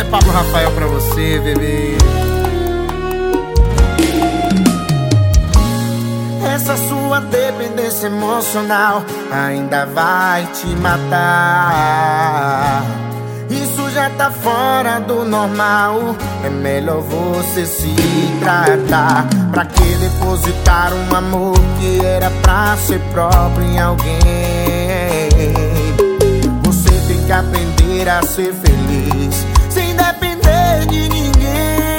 Pablo Rafael pra você, bebê. Essa sua dependência emocional ainda vai te matar. Isso já tá fora do normal. É melhor você se tratar. Pra que depositar um amor que era pra ser próprio em alguém? Você tem que aprender a ser feliz sem depender de ninguém.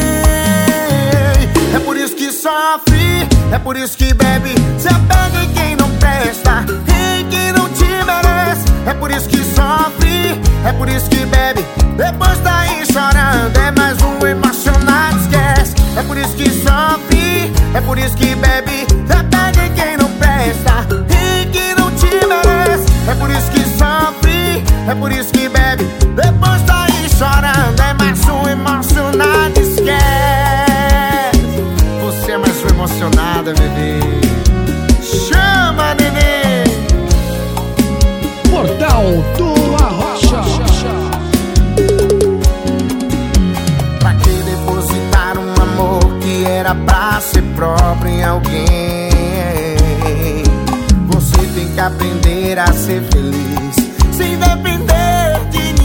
É por isso que sofre, é por isso que bebe, se apega em quem não presta, em quem não te merece. É por isso que sofre, é por isso que bebe, depois tá aí chorando, é mais um emocionado, esquece. É por isso que sofre, é por isso que bebe, se apega em quem não presta, em quem não te merece. É por isso que sofre, é por isso que bebe, depois tá aí chorando, é mais um emocionado, esquece. Você é mais um emocionada, bebê. Chama, neném. Portal do Arrocha. Pra que depositar um amor que era pra ser próprio em alguém? Você tem que aprender a ser feliz sem depender de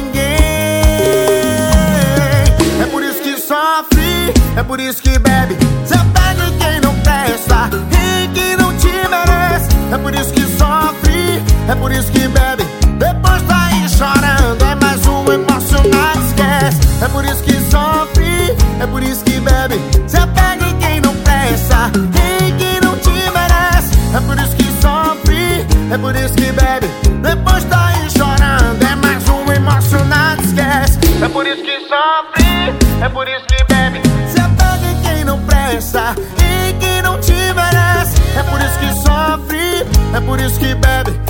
ninguém. É por isso que sofre, é por isso que bebe, se apega em quem não presta, em quem não te merece. É por isso que sofre, é por isso que bebe, depois tá aí chorando, é mais um emocionado, esquece. É por isso que sofre, é por isso que bebe, se apega em quem não presta, em quem não te merece. É por isso que sofre, é por isso que bebe, depois tá aí chorando, é mais um emocionado, esquece. É por isso que sofre, é por isso que bebe, se apega em quem não presta, em quem não te merece. É por isso que sofre, é por isso que bebe,